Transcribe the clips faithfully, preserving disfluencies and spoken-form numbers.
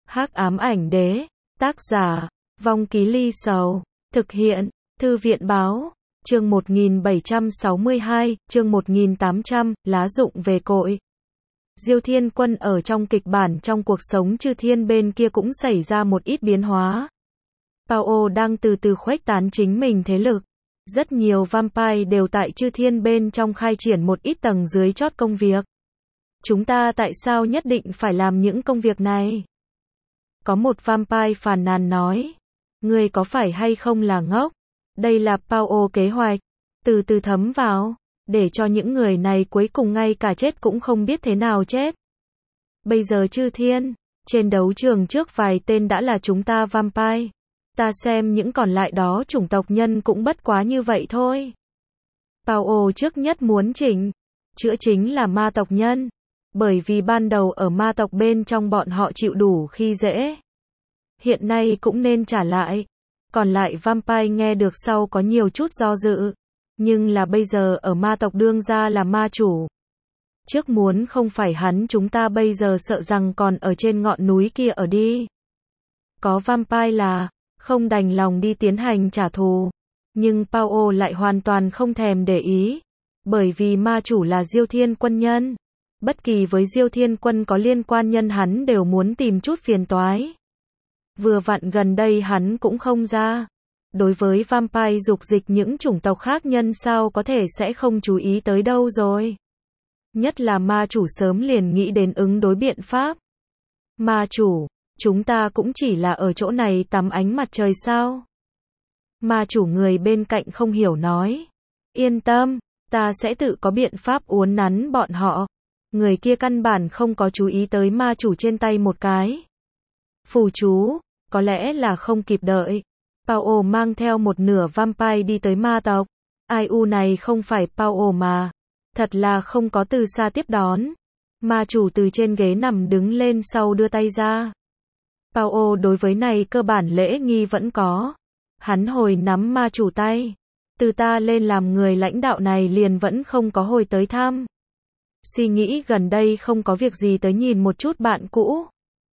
Hắc ám ảnh đế, tác giả, Vong Ký Ly Sầu, thực hiện, Thư viện báo, chương một nghìn bảy trăm sáu mươi hai, chương một nghìn tám trăm, lá rụng về cội. Diêu Thiên Quân ở trong kịch bản trong cuộc sống chư thiên bên kia cũng xảy ra một ít biến hóa. Pao đang từ từ khuếch tán chính mình thế lực. Rất nhiều vampire đều tại chư thiên bên trong khai triển một ít tầng dưới chót công việc. Chúng ta tại sao nhất định phải làm những công việc này? Có một vampire phàn nàn nói. Ngươi có phải hay không là ngốc? Đây là Pao kế hoạch. Từ từ thấm vào. Để cho những người này cuối cùng ngay cả chết cũng không biết thế nào chết. Bây giờ chư thiên. Trên đấu trường trước vài tên đã là chúng ta vampire. Ta xem những còn lại đó chủng tộc nhân cũng bất quá như vậy thôi. Pao trước nhất muốn chỉnh. Chữa chính là ma tộc nhân. Bởi vì ban đầu ở ma tộc bên trong bọn họ chịu đủ khi dễ. Hiện nay cũng nên trả lại. Còn lại vampire nghe được sau có nhiều chút do dự. Nhưng là bây giờ ở ma tộc đương ra là ma chủ. Trước muốn không phải hắn chúng ta bây giờ sợ rằng còn ở trên ngọn núi kia ở đi. Có vampire là không đành lòng đi tiến hành trả thù. Nhưng Pao lại hoàn toàn không thèm để ý. Bởi vì ma chủ là Diêu Thiên Quân nhân. Bất kỳ với Diêu Thiên Quân có liên quan nhân hắn đều muốn tìm chút phiền toái. Vừa vặn gần đây hắn cũng không ra. Đối với vampire dục dịch những chủng tộc khác nhân sao có thể sẽ không chú ý tới đâu rồi. Nhất là ma chủ sớm liền nghĩ đến ứng đối biện pháp. Ma chủ, chúng ta cũng chỉ là ở chỗ này tắm ánh mặt trời sao? Ma chủ người bên cạnh không hiểu nói. Yên tâm, ta sẽ tự có biện pháp uốn nắn bọn họ. Người kia căn bản không có chú ý tới ma chủ trên tay một cái phù chú, có lẽ là không kịp đợi. Pao mang theo một nửa vampire đi tới ma tộc. Ai u này không phải Pao mà. Thật là không có từ xa tiếp đón. Ma chủ từ trên ghế nằm đứng lên sau đưa tay ra. Pao đối với này cơ bản lễ nghi vẫn có. Hắn hồi nắm ma chủ tay. Từ ta lên làm người lãnh đạo này liền vẫn không có hồi tới thăm. Suy nghĩ gần đây không có việc gì tới nhìn một chút bạn cũ.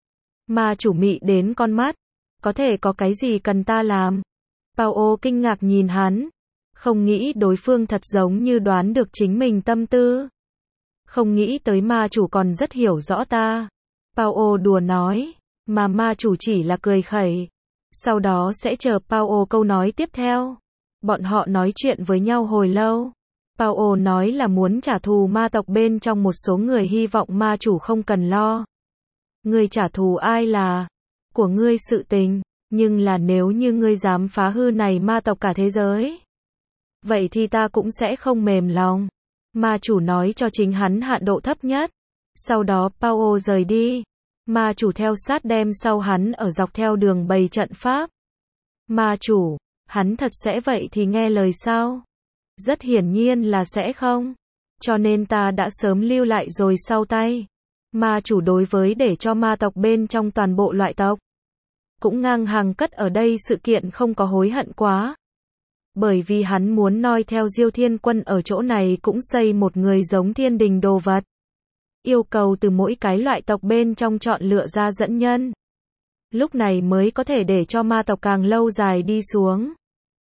Ma chủ mị đến con mắt. Có thể có cái gì cần ta làm? Pao kinh ngạc nhìn hắn. Không nghĩ đối phương thật giống như đoán được chính mình tâm tư. Không nghĩ tới ma chủ còn rất hiểu rõ ta. Pao đùa nói. Mà ma chủ chỉ là cười khẩy. Sau đó sẽ chờ Pao câu nói tiếp theo. Bọn họ nói chuyện với nhau hồi lâu. Pao nói là muốn trả thù ma tộc bên trong một số người, hy vọng ma chủ không cần lo. Ngươi trả thù ai là của ngươi sự tình, nhưng là nếu như ngươi dám phá hư này ma tộc cả thế giới, vậy thì ta cũng sẽ không mềm lòng. Ma chủ nói cho chính hắn hạn độ thấp nhất. Sau đó Pao rời đi. Ma chủ theo sát đem sau hắn ở dọc theo đường bày trận pháp. Ma chủ, hắn thật sẽ vậy thì nghe lời sao? Rất hiển nhiên là sẽ không. Cho nên ta đã sớm lưu lại rồi sau tay. Ma chủ đối với để cho ma tộc bên trong toàn bộ loại tộc cũng ngang hàng cất ở đây sự kiện không có hối hận quá. Bởi vì hắn muốn noi theo Diêu Thiên Quân ở chỗ này cũng xây một người giống thiên đình đồ vật. Yêu cầu từ mỗi cái loại tộc bên trong chọn lựa ra dẫn nhân. Lúc này mới có thể để cho ma tộc càng lâu dài đi xuống.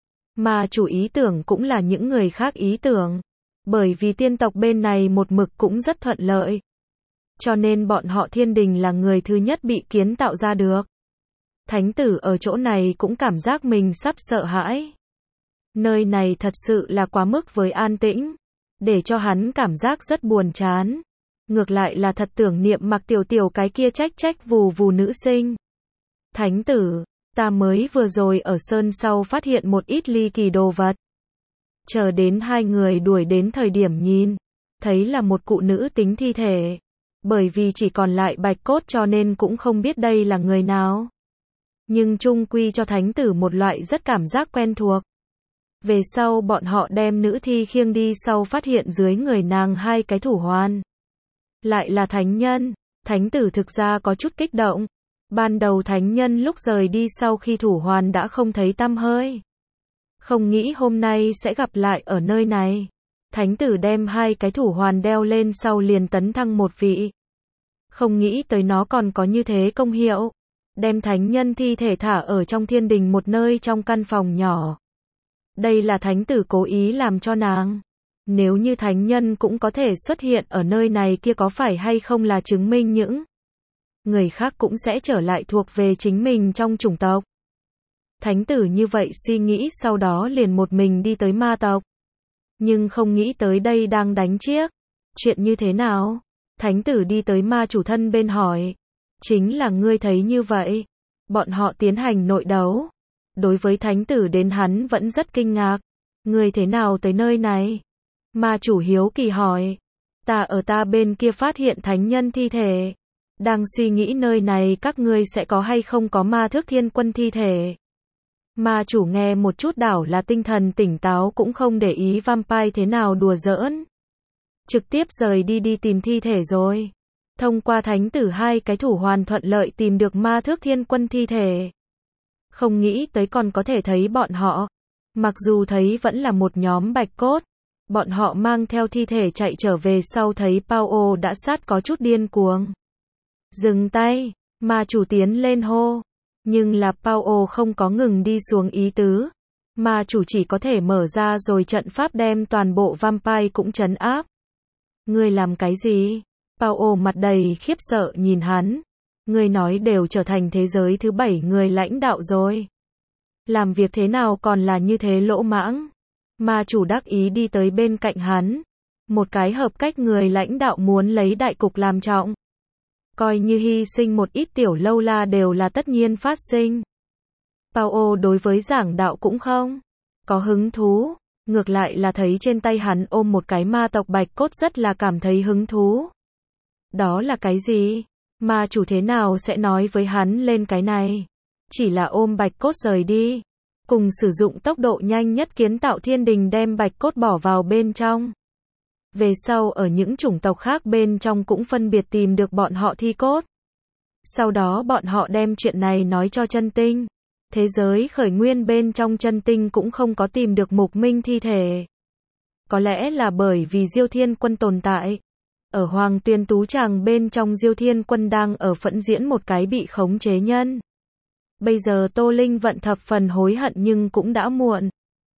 Ma chủ ý tưởng cũng là những người khác ý tưởng. Bởi vì tiên tộc bên này một mực cũng rất thuận lợi. Cho nên bọn họ thiên đình là người thứ nhất bị kiến tạo ra được. Thánh tử ở chỗ này cũng cảm giác mình sắp sợ hãi. Nơi này thật sự là quá mức với an tĩnh. Để cho hắn cảm giác rất buồn chán. Ngược lại là thật tưởng niệm Mặc Tiểu Tiểu cái kia trách trách vù vù nữ sinh. Thánh tử, ta mới vừa rồi ở sơn sau phát hiện một ít ly kỳ đồ vật. Chờ đến hai người đuổi đến thời điểm nhìn. Thấy là một cụ nữ tính thi thể. Bởi vì chỉ còn lại bạch cốt cho nên cũng không biết đây là người nào. Nhưng chung quy cho thánh tử một loại rất cảm giác quen thuộc. Về sau bọn họ đem nữ thi khiêng đi sau phát hiện dưới người nàng hai cái thủ hoàn. Lại là thánh nhân. Thánh tử thực ra có chút kích động. Ban đầu thánh nhân lúc rời đi sau khi thủ hoàn đã không thấy tăm hơi. Không nghĩ hôm nay sẽ gặp lại ở nơi này. Thánh tử đem hai cái thủ hoàn đeo lên sau liền tấn thăng một vị. Không nghĩ tới nó còn có như thế công hiệu. đem thánh nhân thi thể thả ở trong thiên đình một nơi trong căn phòng nhỏ. Đây là thánh tử cố ý làm cho nàng. Nếu như thánh nhân cũng có thể xuất hiện ở nơi này kia có phải hay không là chứng minh những người khác cũng sẽ trở lại thuộc về chính mình trong chủng tộc. Thánh tử như vậy suy nghĩ sau đó liền một mình đi tới ma tộc. Nhưng không nghĩ tới đây đang đánh chiếc. Chuyện như thế nào? Thánh tử đi tới ma chủ thân bên hỏi. Chính là ngươi thấy như vậy. Bọn họ tiến hành nội đấu. Đối với thánh tử đến hắn vẫn rất kinh ngạc. Ngươi thế nào tới nơi này? Ma chủ hiếu kỳ hỏi. Ta ở ta bên kia phát hiện thánh nhân thi thể. Đang suy nghĩ nơi này các ngươi sẽ có hay không có ma thước thiên quân thi thể. Ma chủ nghe một chút đảo là tinh thần tỉnh táo cũng không để ý vampire thế nào đùa giỡn. Trực tiếp rời đi đi tìm thi thể rồi. Thông qua thánh tử hai cái thủ hoàn thuận lợi tìm được ma thước thiên quân thi thể. Không nghĩ tới còn có thể thấy bọn họ. Mặc dù thấy vẫn là một nhóm bạch cốt. Bọn họ mang theo thi thể chạy trở về sau thấy Pao đã sát có chút điên cuồng. Dừng tay, ma chủ tiến lên hô. Nhưng là Pao không có ngừng đi xuống ý tứ. Ma chủ chỉ có thể mở ra rồi trận pháp đem toàn bộ vampire cũng trấn áp. Ngươi làm cái gì? Pao mặt đầy khiếp sợ nhìn hắn. Ngươi nói đều trở thành thế giới thứ bảy người lãnh đạo rồi. Làm việc thế nào còn là như thế lỗ mãng? Ma chủ đắc ý đi tới bên cạnh hắn. Một cái hợp cách người lãnh đạo muốn lấy đại cục làm trọng. Coi như hy sinh một ít tiểu lâu la đều là tất nhiên phát sinh. Pao đối với giảng đạo cũng không có hứng thú. Ngược lại là thấy trên tay hắn ôm một cái ma tộc bạch cốt rất là cảm thấy hứng thú. Đó là cái gì? Ma chủ thế nào sẽ nói với hắn lên cái này? Chỉ là ôm bạch cốt rời đi. Cùng sử dụng tốc độ nhanh nhất kiến tạo thiên đình đem bạch cốt bỏ vào bên trong. Về sau ở những chủng tộc khác bên trong cũng phân biệt tìm được bọn họ thi cốt. Sau đó bọn họ đem chuyện này nói cho chân tinh. Thế giới khởi nguyên bên trong chân tinh cũng không có tìm được mục minh thi thể. Có lẽ là bởi vì Diêu Thiên Quân tồn tại. Ở Hoàng Tuyên Tú Tràng bên trong Diêu Thiên Quân đang ở phẫn diễn một cái bị khống chế nhân. Bây giờ Tô Linh Vận thập phần hối hận nhưng cũng đã muộn.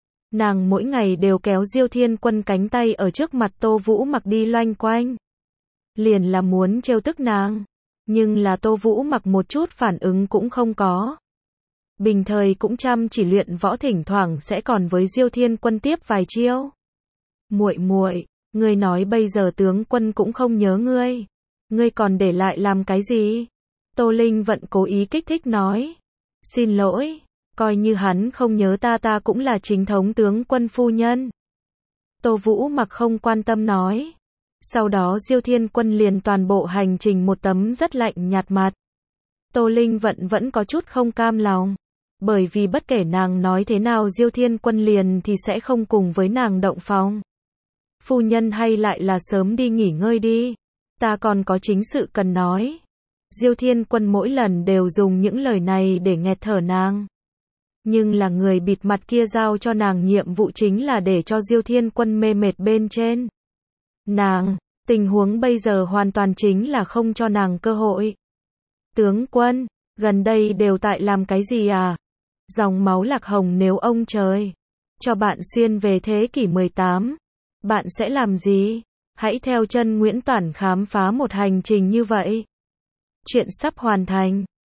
Nàng mỗi ngày đều kéo Diêu Thiên Quân cánh tay ở trước mặt Tô Vũ Mặc đi loanh quanh. Liền là muốn trêu tức nàng. Nhưng là Tô Vũ Mặc một chút phản ứng cũng không có. Bình thời cũng chăm chỉ luyện võ thỉnh thoảng sẽ còn với Diêu Thiên Quân tiếp vài chiêu. Muội muội, ngươi nói bây giờ tướng quân cũng không nhớ ngươi. Ngươi còn để lại làm cái gì? Tô Linh Vận cố ý kích thích nói. Xin lỗi, coi như hắn không nhớ ta ta cũng là chính thống tướng quân phu nhân. Tô Vũ Mặc không quan tâm nói. Sau đó Diêu Thiên Quân liền toàn bộ hành trình một tấm rất lạnh nhạt mặt. Tô Linh Vận vẫn có chút không cam lòng. Bởi vì bất kể nàng nói thế nào Diêu Thiên Quân liền thì sẽ không cùng với nàng động phòng. Phu nhân hay lại là sớm đi nghỉ ngơi đi. Ta còn có chính sự cần nói. Diêu Thiên Quân mỗi lần đều dùng những lời này để nghẹt thở nàng. Nhưng là người bịt mặt kia giao cho nàng nhiệm vụ chính là để cho Diêu Thiên Quân mê mệt bên trên. Nàng, tình huống bây giờ hoàn toàn chính là không cho nàng cơ hội. Tướng quân, gần đây đều tại làm cái gì à? Dòng máu lạc hồng nếu ông trời cho bạn xuyên về thế kỷ mười tám, bạn sẽ làm gì? Hãy theo chân Nguyễn Toản khám phá một hành trình như vậy. Chuyện sắp hoàn thành.